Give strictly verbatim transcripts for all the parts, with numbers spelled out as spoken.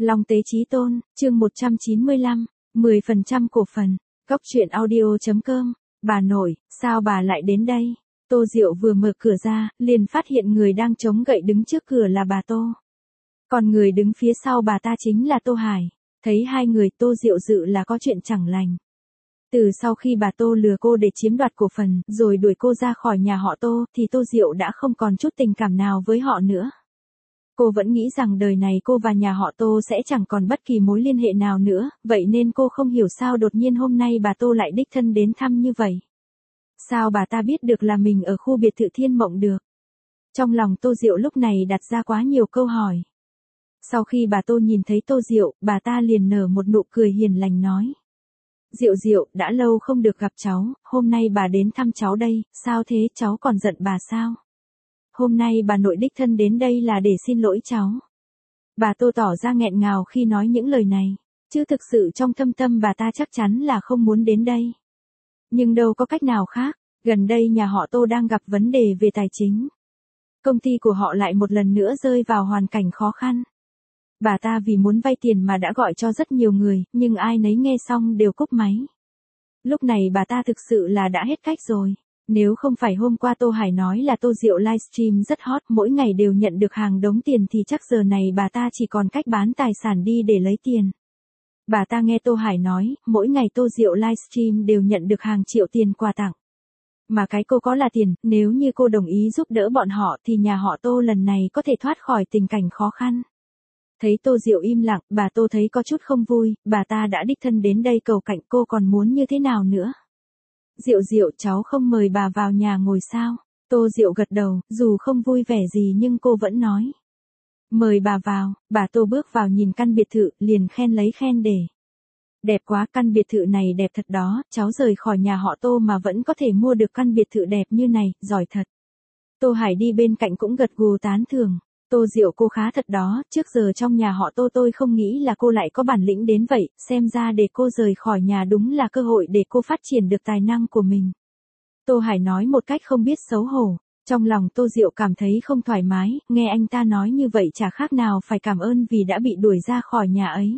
Long Tế Chí Tôn, chương một trăm chín mươi lăm, mười phần trăm cổ phần. Cóc truyện audio chấm com. Bà nội, sao bà lại đến đây? Tô Diệu vừa mở cửa ra, liền phát hiện người đang chống gậy đứng trước cửa là bà Tô. Còn người đứng phía sau bà ta chính là Tô Hải. Thấy hai người, Tô Diệu dự là có chuyện chẳng lành. Từ sau khi bà Tô lừa cô để chiếm đoạt cổ phần, rồi đuổi cô ra khỏi nhà họ Tô, thì Tô Diệu đã không còn chút tình cảm nào với họ nữa. Cô vẫn nghĩ rằng đời này cô và nhà họ Tô sẽ chẳng còn bất kỳ mối liên hệ nào nữa, vậy nên cô không hiểu sao đột nhiên hôm nay bà Tô lại đích thân đến thăm như vậy. Sao bà ta biết được là mình ở khu biệt thự Thiên Mộng được? Trong lòng Tô Diệu lúc này đặt ra quá nhiều câu hỏi. Sau khi bà Tô nhìn thấy Tô Diệu, bà ta liền nở một nụ cười hiền lành nói. Diệu Diệu, đã lâu không được gặp cháu, hôm nay bà đến thăm cháu đây, sao thế, cháu còn giận bà sao? Hôm nay bà nội đích thân đến đây là để xin lỗi cháu. Bà Tô tỏ ra nghẹn ngào khi nói những lời này, chứ thực sự trong thâm tâm bà ta chắc chắn là không muốn đến đây. Nhưng đâu có cách nào khác, gần đây nhà họ Tô đang gặp vấn đề về tài chính. Công ty của họ lại một lần nữa rơi vào hoàn cảnh khó khăn. Bà ta vì muốn vay tiền mà đã gọi cho rất nhiều người, nhưng ai nấy nghe xong đều cúp máy. Lúc này bà ta thực sự là đã hết cách rồi. Nếu không phải hôm qua Tô Hải nói là Tô Diệu livestream rất hot, mỗi ngày đều nhận được hàng đống tiền thì chắc giờ này bà ta chỉ còn cách bán tài sản đi để lấy tiền. Bà ta nghe Tô Hải nói, mỗi ngày Tô Diệu livestream đều nhận được hàng triệu tiền quà tặng. Mà cái cô có là tiền, nếu như cô đồng ý giúp đỡ bọn họ thì nhà họ Tô lần này có thể thoát khỏi tình cảnh khó khăn. Thấy Tô Diệu im lặng, bà Tô thấy có chút không vui, bà ta đã đích thân đến đây cầu cạnh, cô còn muốn như thế nào nữa? Diệu Diệu, cháu không mời bà vào nhà ngồi sao? Tô Diệu gật đầu, dù không vui vẻ gì nhưng cô vẫn nói. Mời bà vào. Bà Tô bước vào nhìn căn biệt thự, liền khen lấy khen để. Đẹp quá, căn biệt thự này đẹp thật đó, cháu rời khỏi nhà họ Tô mà vẫn có thể mua được căn biệt thự đẹp như này, giỏi thật. Tô Hải đi bên cạnh cũng gật gù tán thưởng. Tô Diệu, cô khá thật đó, trước giờ trong nhà họ Tô tôi không nghĩ là cô lại có bản lĩnh đến vậy, xem ra để cô rời khỏi nhà đúng là cơ hội để cô phát triển được tài năng của mình. Tô Hải nói một cách không biết xấu hổ, trong lòng Tô Diệu cảm thấy không thoải mái, nghe anh ta nói như vậy chả khác nào phải cảm ơn vì đã bị đuổi ra khỏi nhà ấy.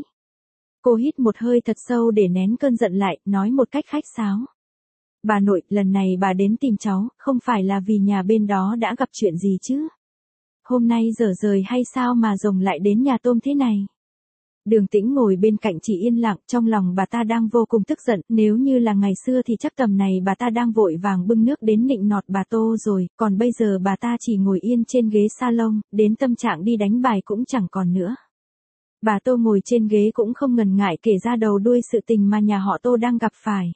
Cô hít một hơi thật sâu để nén cơn giận lại, nói một cách khách sáo. Bà nội, lần này bà đến tìm cháu, không phải là vì nhà bên đó đã gặp chuyện gì chứ? Hôm nay dở rời hay sao mà rồng lại đến nhà tôm thế này? Đường Tĩnh ngồi bên cạnh chỉ yên lặng, trong lòng bà ta đang vô cùng tức giận, nếu như là ngày xưa thì chắc tầm này bà ta đang vội vàng bưng nước đến nịnh nọt bà Tô rồi, còn bây giờ bà ta chỉ ngồi yên trên ghế salon, đến tâm trạng đi đánh bài cũng chẳng còn nữa. Bà Tô ngồi trên ghế cũng không ngần ngại kể ra đầu đuôi sự tình mà nhà họ Tô đang gặp phải.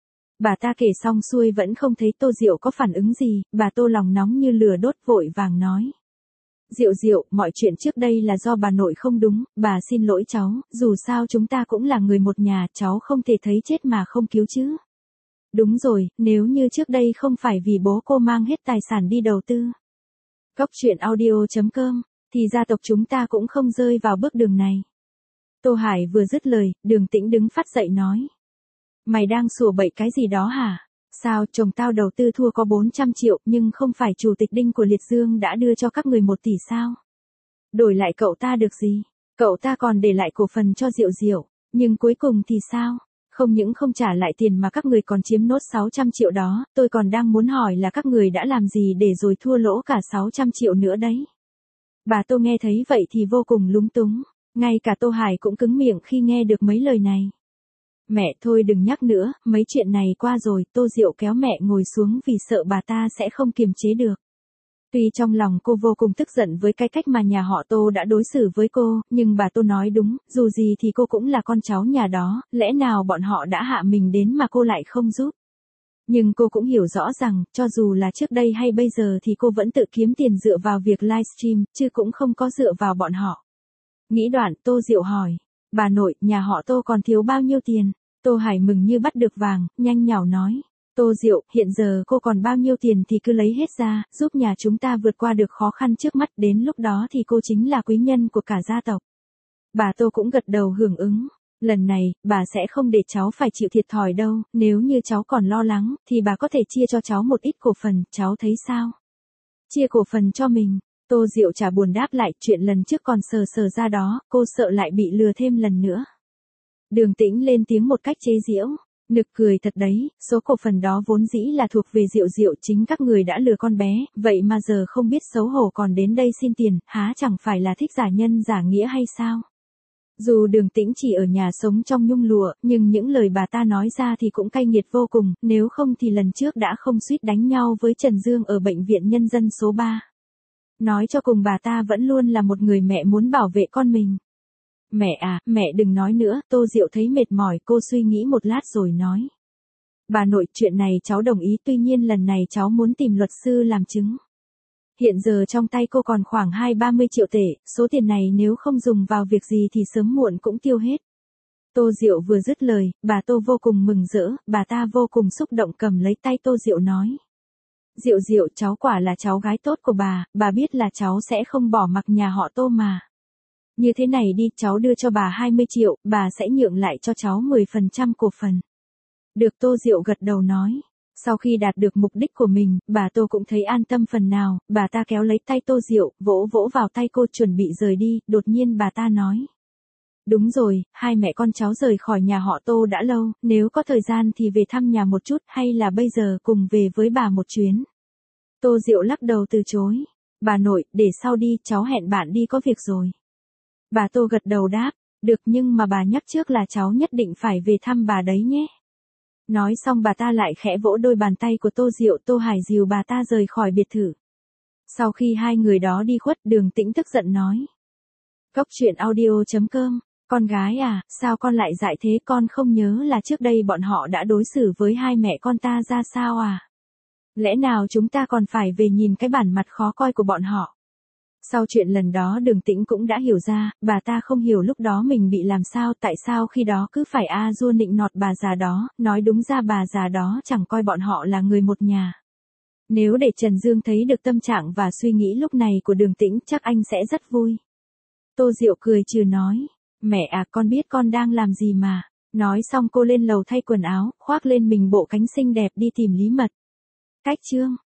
Bà ta kể xong xuôi vẫn không thấy Tô Diệu có phản ứng gì, bà Tô lòng nóng như lửa đốt vội vàng nói. Diệu Diệu, mọi chuyện trước đây là do bà nội không đúng, bà xin lỗi cháu, dù sao chúng ta cũng là người một nhà, cháu không thể thấy chết mà không cứu chứ. Đúng rồi, nếu như trước đây không phải vì bố cô mang hết tài sản đi đầu tư. Cóc truyện audio chấm com, thì gia tộc chúng ta cũng không rơi vào bước đường này. Tô Hải vừa dứt lời, Đường Tĩnh đứng phát dậy nói. Mày đang sủa bậy cái gì đó hả? Sao, chồng tao đầu tư thua có bốn trăm triệu, nhưng không phải chủ tịch Đinh của Liệt Dương đã đưa cho các người một tỷ sao? Đổi lại cậu ta được gì? Cậu ta còn để lại cổ phần cho Diệu Diệu, nhưng cuối cùng thì sao? Không những không trả lại tiền mà các người còn chiếm nốt sáu trăm triệu đó, tôi còn đang muốn hỏi là các người đã làm gì để rồi thua lỗ cả sáu trăm triệu nữa đấy. Bà Tô nghe thấy vậy thì vô cùng lúng túng, ngay cả Tô Hải cũng cứng miệng khi nghe được mấy lời này. Mẹ thôi đừng nhắc nữa, mấy chuyện này qua rồi, Tô Diệu kéo mẹ ngồi xuống vì sợ bà ta sẽ không kiềm chế được. Tuy trong lòng cô vô cùng tức giận với cái cách mà nhà họ Tô đã đối xử với cô, nhưng bà Tô nói đúng, dù gì thì cô cũng là con cháu nhà đó, lẽ nào bọn họ đã hạ mình đến mà cô lại không giúp. Nhưng cô cũng hiểu rõ rằng, cho dù là trước đây hay bây giờ thì cô vẫn tự kiếm tiền dựa vào việc livestream, chứ cũng không có dựa vào bọn họ. Nghĩ đoạn, Tô Diệu hỏi, bà nội, nhà họ Tô còn thiếu bao nhiêu tiền? Tô Hải mừng như bắt được vàng, nhanh nhảu nói. Tô Diệu, hiện giờ cô còn bao nhiêu tiền thì cứ lấy hết ra, giúp nhà chúng ta vượt qua được khó khăn trước mắt, đến lúc đó thì cô chính là quý nhân của cả gia tộc. Bà Tô cũng gật đầu hưởng ứng. Lần này, bà sẽ không để cháu phải chịu thiệt thòi đâu, nếu như cháu còn lo lắng, thì bà có thể chia cho cháu một ít cổ phần, cháu thấy sao? Chia cổ phần cho mình. Tô Diệu chả buồn đáp lại, chuyện lần trước còn sờ sờ ra đó, cô sợ lại bị lừa thêm lần nữa. Đường Tĩnh lên tiếng một cách chế giễu. Nực cười thật đấy, số cổ phần đó vốn dĩ là thuộc về Diệu Diệu, chính các người đã lừa con bé, vậy mà giờ không biết xấu hổ còn đến đây xin tiền, há chẳng phải là thích giả nhân giả nghĩa hay sao? Dù Đường Tĩnh chỉ ở nhà sống trong nhung lụa, nhưng những lời bà ta nói ra thì cũng cay nghiệt vô cùng, nếu không thì lần trước đã không suýt đánh nhau với Trần Dương ở bệnh viện nhân dân số ba. Nói cho cùng bà ta vẫn luôn là một người mẹ muốn bảo vệ con mình. Mẹ à, mẹ đừng nói nữa, Tô Diệu thấy mệt mỏi, cô suy nghĩ một lát rồi nói. Bà nội, chuyện này cháu đồng ý, tuy nhiên lần này cháu muốn tìm luật sư làm chứng. Hiện giờ trong tay cô còn khoảng hai ba mươi triệu tệ, số tiền này nếu không dùng vào việc gì thì sớm muộn cũng tiêu hết. Tô Diệu vừa dứt lời, bà Tô vô cùng mừng rỡ, bà ta vô cùng xúc động cầm lấy tay Tô Diệu nói. Diệu Diệu, cháu quả là cháu gái tốt của bà, bà biết là cháu sẽ không bỏ mặc nhà họ Tô mà. Như thế này đi, cháu đưa cho bà hai mươi triệu, bà sẽ nhượng lại cho cháu mười phần trăm cổ phần. Được, Tô Diệu gật đầu nói. Sau khi đạt được mục đích của mình, bà Tô cũng thấy an tâm phần nào, bà ta kéo lấy tay Tô Diệu, vỗ vỗ vào tay cô chuẩn bị rời đi, đột nhiên bà ta nói. Đúng rồi, hai mẹ con cháu rời khỏi nhà họ Tô đã lâu, nếu có thời gian thì về thăm nhà một chút, hay là bây giờ cùng về với bà một chuyến. Tô Diệu lắc đầu từ chối. Bà nội, để sau đi, cháu hẹn bạn đi có việc rồi. Bà Tô gật đầu đáp, được, nhưng mà bà nhắc trước là cháu nhất định phải về thăm bà đấy nhé. Nói xong bà ta lại khẽ vỗ đôi bàn tay của Tô Diệu, Tô Hải dìu bà ta rời khỏi biệt thự. Sau khi hai người đó đi khuất, Đường Tĩnh tức giận nói. Cốc truyện audio chấm com, con gái à, sao con lại dại thế, con không nhớ là trước đây bọn họ đã đối xử với hai mẹ con ta ra sao à? Lẽ nào chúng ta còn phải về nhìn cái bản mặt khó coi của bọn họ? Sau chuyện lần đó Đường Tĩnh cũng đã hiểu ra, bà ta không hiểu lúc đó mình bị làm sao, tại sao khi đó cứ phải a dua nịnh nọt bà già đó, nói đúng ra bà già đó chẳng coi bọn họ là người một nhà. Nếu để Trần Dương thấy được tâm trạng và suy nghĩ lúc này của Đường Tĩnh chắc anh sẽ rất vui. Tô Diệu cười trừ nói, mẹ à, con biết con đang làm gì mà. Nói xong cô lên lầu thay quần áo, khoác lên mình bộ cánh xinh đẹp đi tìm Lý Mật. Cách chương